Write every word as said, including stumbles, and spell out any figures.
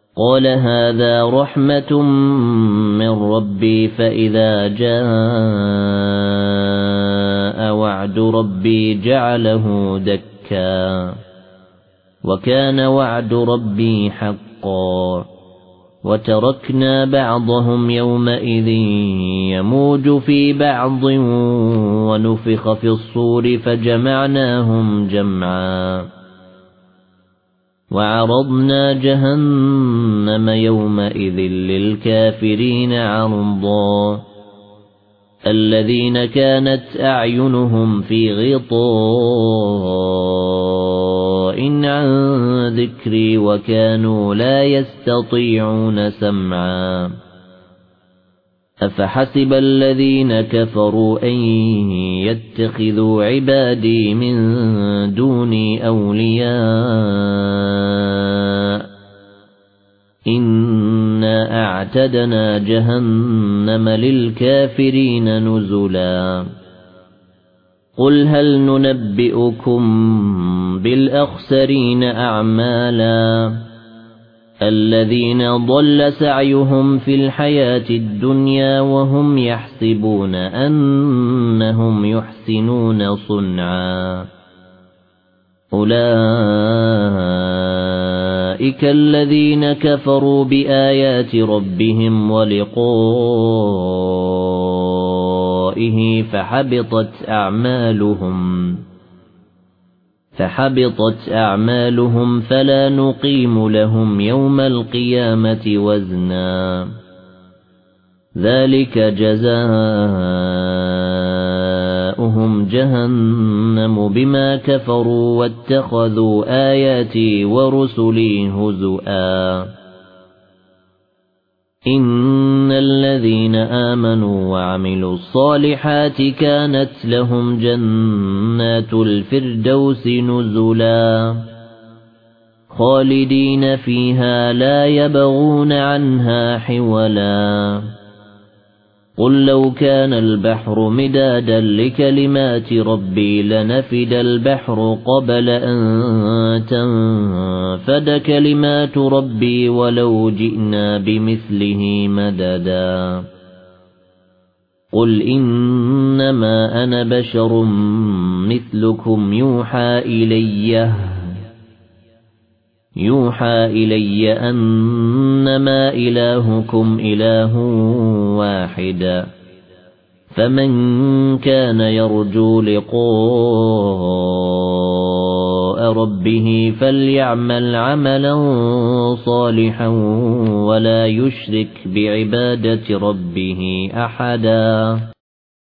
قال هذا رحمة من ربي فإذا جاء وعد ربي جعله دكا وكان وعد ربي حقا وتركنا بعضهم يومئذ يموج في بعض ونفخ في الصور فجمعناهم جمعا وعرضنا جهنم يومئذ للكافرين عرضا الذين كانت أعينهم في غطاء عن ذكري وكانوا لا يستطيعون سمعا أفحسب الذين كفروا أن يتخذوا عبادي من دوني أولياء إنا أعتدنا جهنم للكافرين نزلا قل هل ننبئكم بالأخسرين أعمالا الذين ضل سعيهم في الحياة الدنيا وهم يحسبون أنهم يحسنون صنعا أولئك الذين كفروا بآيات ربهم ولقائه فحبطت أعمالهم فحبطت أعمالهم فلا نقيم لهم يوم القيامة وزنا ذلك جزاؤهم جهنم بما كفروا واتخذوا آياتي ورسلي هزؤا إن الذين آمنوا وعملوا الصالحات كانت لهم جنات الفردوس نزلا خالدين فيها لا يبغون عنها حولا قل لو كان البحر مدادا لكلمات ربي لنفد البحر قبل أن تنفد كلمات ربي ولو جئنا بمثله مددا قل إنما أنا بشر مثلكم يوحى إلي يوحى إلي أنما إلهكم إله واحد فمن كان يرجو لقاء ربه فليعمل عملا صالحا ولا يشرك بعبادة ربه أحدا.